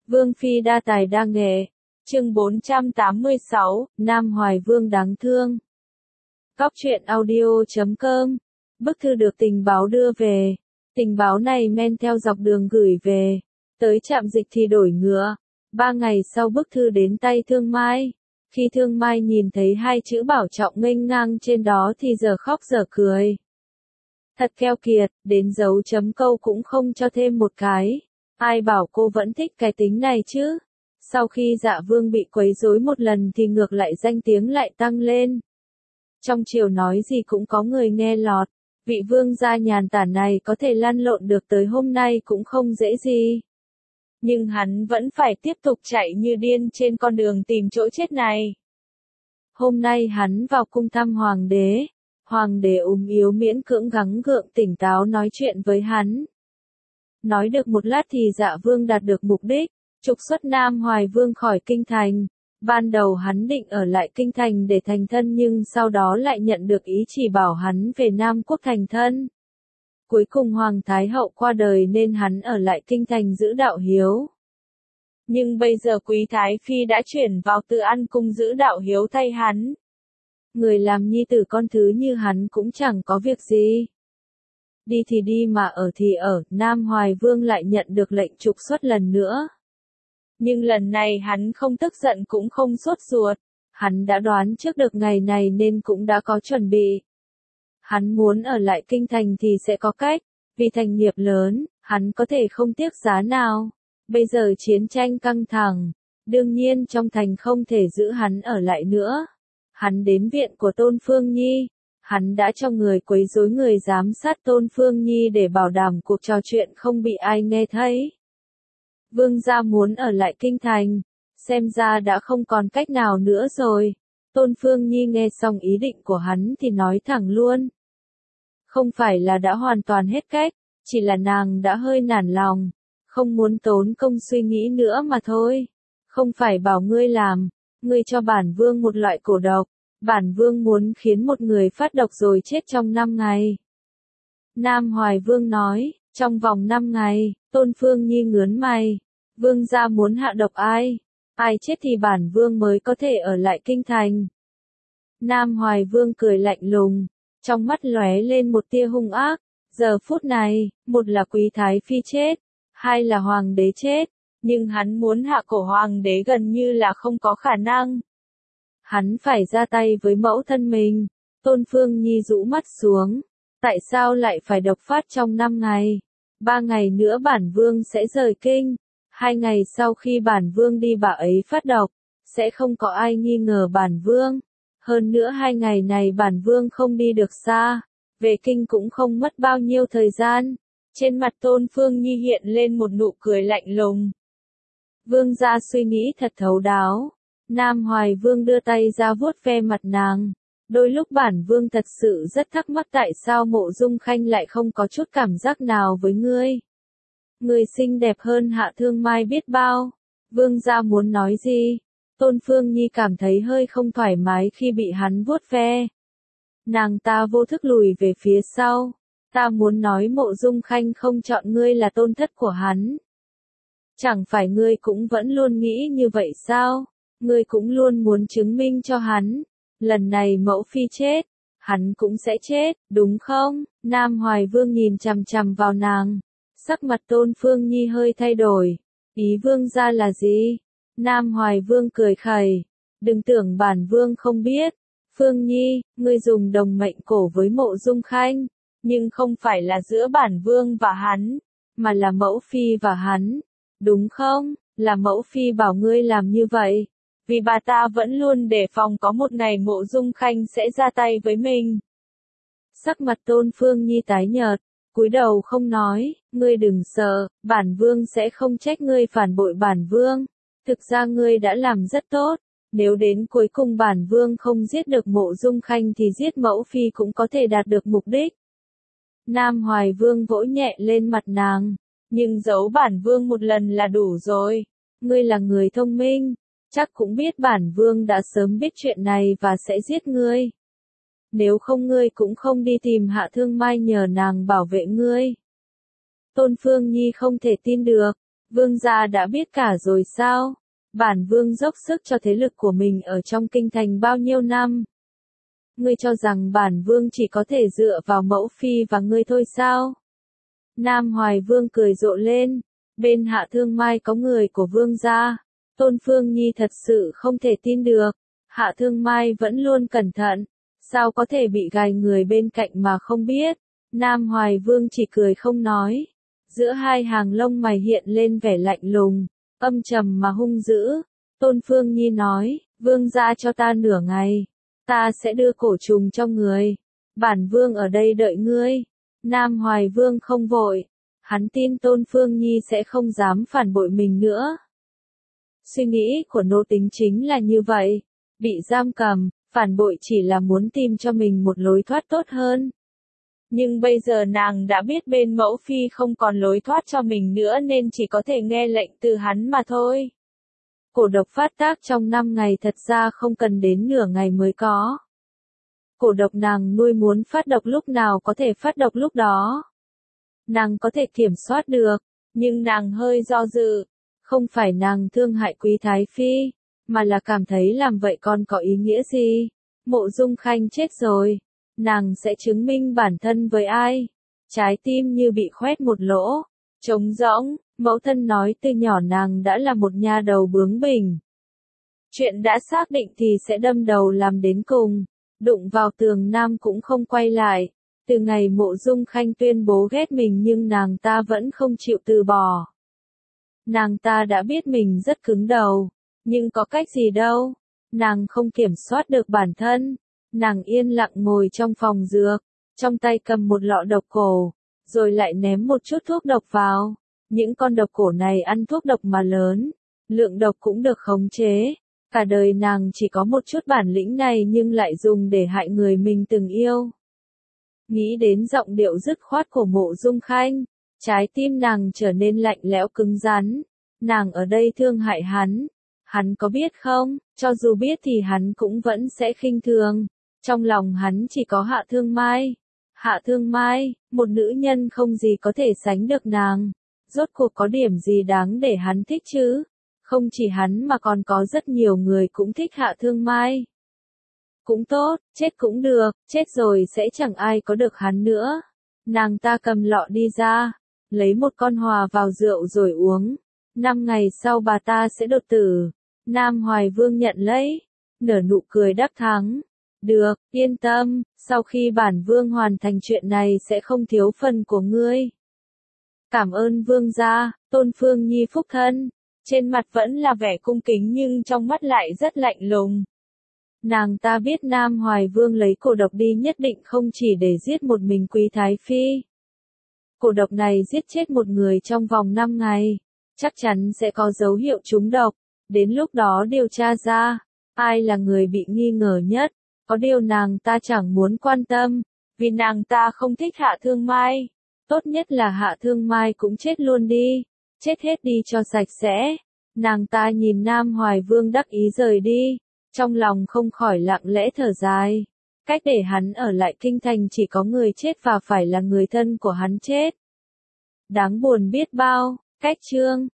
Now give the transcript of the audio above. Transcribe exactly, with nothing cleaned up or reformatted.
Vương phi đa tài đa nghệ. Chương bốn trăm tám mươi sáu, Nam Hoài Vương đáng thương. Góc truyện audio chấm com. Bức thư được tình báo đưa về. Tình báo này men theo dọc đường gửi về. Tới trạm dịch thì đổi ngựa. Ba ngày sau bức thư đến tay Thương Mai. Khi Thương Mai nhìn thấy hai chữ bảo trọng nghênh ngang trên đó thì giờ khóc giờ cười. Thật keo kiệt, đến dấu chấm câu cũng không cho thêm một cái. Ai bảo cô vẫn thích cái tính này chứ? Sau khi Dạ Vương bị quấy rối một lần thì ngược lại danh tiếng lại tăng lên. Trong triều nói gì cũng có người nghe lọt. Vị vương gia nhàn tản này có thể lăn lộn được tới hôm nay cũng không dễ gì. Nhưng hắn vẫn phải tiếp tục chạy như điên trên con đường tìm chỗ chết này. Hôm nay hắn vào cung thăm hoàng đế. Hoàng đế ốm yếu miễn cưỡng gắng gượng tỉnh táo nói chuyện với hắn. Nói được một lát thì Dạ Vương đạt được mục đích, trục xuất Nam Hoài Vương khỏi kinh thành. Ban đầu hắn định ở lại kinh thành để thành thân nhưng sau đó lại nhận được ý chỉ bảo hắn về Nam Quốc thành thân. Cuối cùng Hoàng Thái Hậu qua đời nên hắn ở lại kinh thành giữ đạo hiếu. Nhưng bây giờ Quý Thái Phi đã chuyển vào Từ An cung giữ đạo hiếu thay hắn. Người làm nhi tử con thứ như hắn cũng chẳng có việc gì. Đi thì đi mà ở thì ở, Nam Hoài Vương lại nhận được lệnh trục xuất lần nữa. Nhưng lần này hắn không tức giận cũng không sốt ruột. Hắn đã đoán trước được ngày này nên cũng đã có chuẩn bị. Hắn muốn ở lại kinh thành thì sẽ có cách, vì thành nghiệp lớn, hắn có thể không tiếc giá nào. Bây giờ chiến tranh căng thẳng, đương nhiên trong thành không thể giữ hắn ở lại nữa. Hắn đến viện của Tôn Phương Nhi. Hắn đã cho người quấy rối người giám sát Tôn Phương Nhi để bảo đảm cuộc trò chuyện không bị ai nghe thấy. Vương gia muốn ở lại kinh thành, xem ra đã không còn cách nào nữa rồi. Tôn Phương Nhi nghe xong ý định của hắn thì nói thẳng luôn. Không phải là đã hoàn toàn hết cách, chỉ là nàng đã hơi nản lòng, không muốn tốn công suy nghĩ nữa mà thôi. Không phải bảo ngươi làm, ngươi cho bản vương một loại cổ độc. Bản vương muốn khiến một người phát độc rồi chết trong năm ngày. Nam Hoài Vương nói, trong vòng năm ngày, Tôn Phương Nhi ngướn mày. Vương gia muốn hạ độc ai? Ai chết thì bản vương mới có thể ở lại kinh thành. Nam Hoài Vương cười lạnh lùng, trong mắt lóe lên một tia hung ác. Giờ phút này, một là Quý Thái Phi chết, hai là Hoàng đế chết, nhưng hắn muốn hạ cổ Hoàng đế gần như là không có khả năng. Hắn phải ra tay với mẫu thân mình. Tôn Phương Nhi rũ mắt xuống. Tại sao lại phải độc phát trong năm ngày? Ba ngày nữa bản vương sẽ rời kinh. Hai ngày sau khi bản vương đi bà ấy phát độc, sẽ không có ai nghi ngờ bản vương. Hơn nữa hai ngày này bản vương không đi được xa. Về kinh cũng không mất bao nhiêu thời gian. Trên mặt Tôn Phương Nhi hiện lên một nụ cười lạnh lùng. Vương gia suy nghĩ thật thấu đáo. Nam Hoài Vương đưa tay ra vuốt ve mặt nàng. Đôi lúc bản vương thật sự rất thắc mắc tại sao Mộ Dung Khanh lại không có chút cảm giác nào với ngươi. Ngươi xinh đẹp hơn Hạ Thương Mai biết bao. Vương gia muốn nói gì? Tôn Phương Nhi cảm thấy hơi không thoải mái khi bị hắn vuốt ve. Nàng ta vô thức lùi về phía sau. Ta muốn nói Mộ Dung Khanh không chọn ngươi là tôn thất của hắn. Chẳng phải ngươi cũng vẫn luôn nghĩ như vậy sao? Ngươi cũng luôn muốn chứng minh cho hắn. Lần này mẫu phi chết, hắn cũng sẽ chết, đúng không? Nam Hoài Vương nhìn chằm chằm vào nàng. Sắc mặt Tôn Phương Nhi hơi thay đổi. Ý vương gia là gì? Nam Hoài Vương cười khẩy. Đừng tưởng bản vương không biết. Phương Nhi, ngươi dùng đồng mệnh cổ với Mộ Dung Khanh. Nhưng không phải là giữa bản vương và hắn, mà là mẫu phi và hắn. Đúng không? Là mẫu phi bảo ngươi làm như vậy. Vì bà ta vẫn luôn đề phòng có một ngày Mộ Dung Khanh sẽ ra tay với mình. Sắc mặt Tôn Phương Nhi tái nhợt, cúi đầu không nói. Ngươi đừng sợ, bản vương sẽ không trách ngươi phản bội bản vương. Thực ra ngươi đã làm rất tốt. Nếu đến cuối cùng bản vương không giết được Mộ Dung Khanh thì giết mẫu phi cũng có thể đạt được mục đích. Nam Hoài Vương vỗ nhẹ lên mặt nàng. Nhưng giấu bản vương một lần là đủ rồi. Ngươi là người thông minh. Chắc cũng biết bản vương đã sớm biết chuyện này và sẽ giết ngươi. Nếu không ngươi cũng không đi tìm Hạ Thương Mai nhờ nàng bảo vệ ngươi. Tôn Phương Nhi không thể tin được. Vương gia đã biết cả rồi sao? Bản vương dốc sức cho thế lực của mình ở trong kinh thành bao nhiêu năm. Ngươi cho rằng bản vương chỉ có thể dựa vào mẫu phi và ngươi thôi sao? Nam Hoài Vương cười rộ lên, bên Hạ Thương Mai có người của vương gia. Tôn Phương Nhi thật sự không thể tin được, Hạ Thương Mai vẫn luôn cẩn thận, sao có thể bị gài người bên cạnh mà không biết. Nam Hoài Vương chỉ cười không nói, giữa hai hàng lông mày hiện lên vẻ lạnh lùng, âm trầm mà hung dữ. Tôn Phương Nhi nói, vương gia cho ta nửa ngày, ta sẽ đưa cổ trùng cho người, bản vương ở đây đợi ngươi. Nam Hoài Vương không vội, hắn tin Tôn Phương Nhi sẽ không dám phản bội mình nữa. Suy nghĩ của nô tính chính là như vậy, bị giam cầm, phản bội chỉ là muốn tìm cho mình một lối thoát tốt hơn. Nhưng bây giờ nàng đã biết bên mẫu phi không còn lối thoát cho mình nữa nên chỉ có thể nghe lệnh từ hắn mà thôi. Cổ độc phát tác trong năm ngày thật ra không cần đến nửa ngày mới có. Cổ độc nàng nuôi muốn phát độc lúc nào có thể phát độc lúc đó. Nàng có thể kiểm soát được, nhưng nàng hơi do dự. Không phải nàng thương hại Quý Thái Phi, mà là cảm thấy làm vậy còn có ý nghĩa gì. Mộ Dung Khanh chết rồi, nàng sẽ chứng minh bản thân với ai? Trái tim như bị khoét một lỗ, trống rỗng, mẫu thân nói từ nhỏ nàng đã là một nha đầu bướng bỉnh. Chuyện đã xác định thì sẽ đâm đầu làm đến cùng, đụng vào tường nam cũng không quay lại. Từ ngày Mộ Dung Khanh tuyên bố ghét mình nhưng nàng ta vẫn không chịu từ bỏ. Nàng ta đã biết mình rất cứng đầu, nhưng có cách gì đâu, nàng không kiểm soát được bản thân, nàng yên lặng ngồi trong phòng dược, trong tay cầm một lọ độc cổ, rồi lại ném một chút thuốc độc vào. Những con độc cổ này ăn thuốc độc mà lớn, lượng độc cũng được khống chế, cả đời nàng chỉ có một chút bản lĩnh này nhưng lại dùng để hại người mình từng yêu. Nghĩ đến giọng điệu dứt khoát của Mộ Dung Khanh, trái tim nàng trở nên lạnh lẽo cứng rắn. Nàng ở đây thương hại hắn. Hắn có biết không, cho dù biết thì hắn cũng vẫn sẽ khinh thường. Trong lòng hắn chỉ có Hạ Thương Mai. Hạ Thương Mai, một nữ nhân không gì có thể sánh được nàng. Rốt cuộc có điểm gì đáng để hắn thích chứ? Không chỉ hắn mà còn có rất nhiều người cũng thích Hạ Thương Mai. Cũng tốt, chết cũng được, chết rồi sẽ chẳng ai có được hắn nữa. Nàng ta cầm lọ đi ra, lấy một con hòa vào rượu rồi uống. Năm ngày sau bà ta sẽ đột tử. Nam Hoài Vương nhận lấy, nở nụ cười đáp thắng. Được, yên tâm, sau khi bản vương hoàn thành chuyện này sẽ không thiếu phần của ngươi. Cảm ơn vương gia. Tôn Phương Nhi phúc thân. Trên mặt vẫn là vẻ cung kính nhưng trong mắt lại rất lạnh lùng. Nàng ta biết Nam Hoài Vương lấy cổ độc đi nhất định không chỉ để giết một mình Quý Thái Phi. Cổ độc này giết chết một người trong vòng năm ngày, chắc chắn sẽ có dấu hiệu trúng độc. Đến lúc đó điều tra ra, ai là người bị nghi ngờ nhất. Có điều nàng ta chẳng muốn quan tâm, vì nàng ta không thích Hạ Thương Mai. Tốt nhất là Hạ Thương Mai cũng chết luôn đi, chết hết đi cho sạch sẽ. Nàng ta nhìn Nam Hoài Vương đắc ý rời đi, trong lòng không khỏi lặng lẽ thở dài. Cách để hắn ở lại kinh thành chỉ có người chết và phải là người thân của hắn chết. Đáng buồn biết bao. Cách chương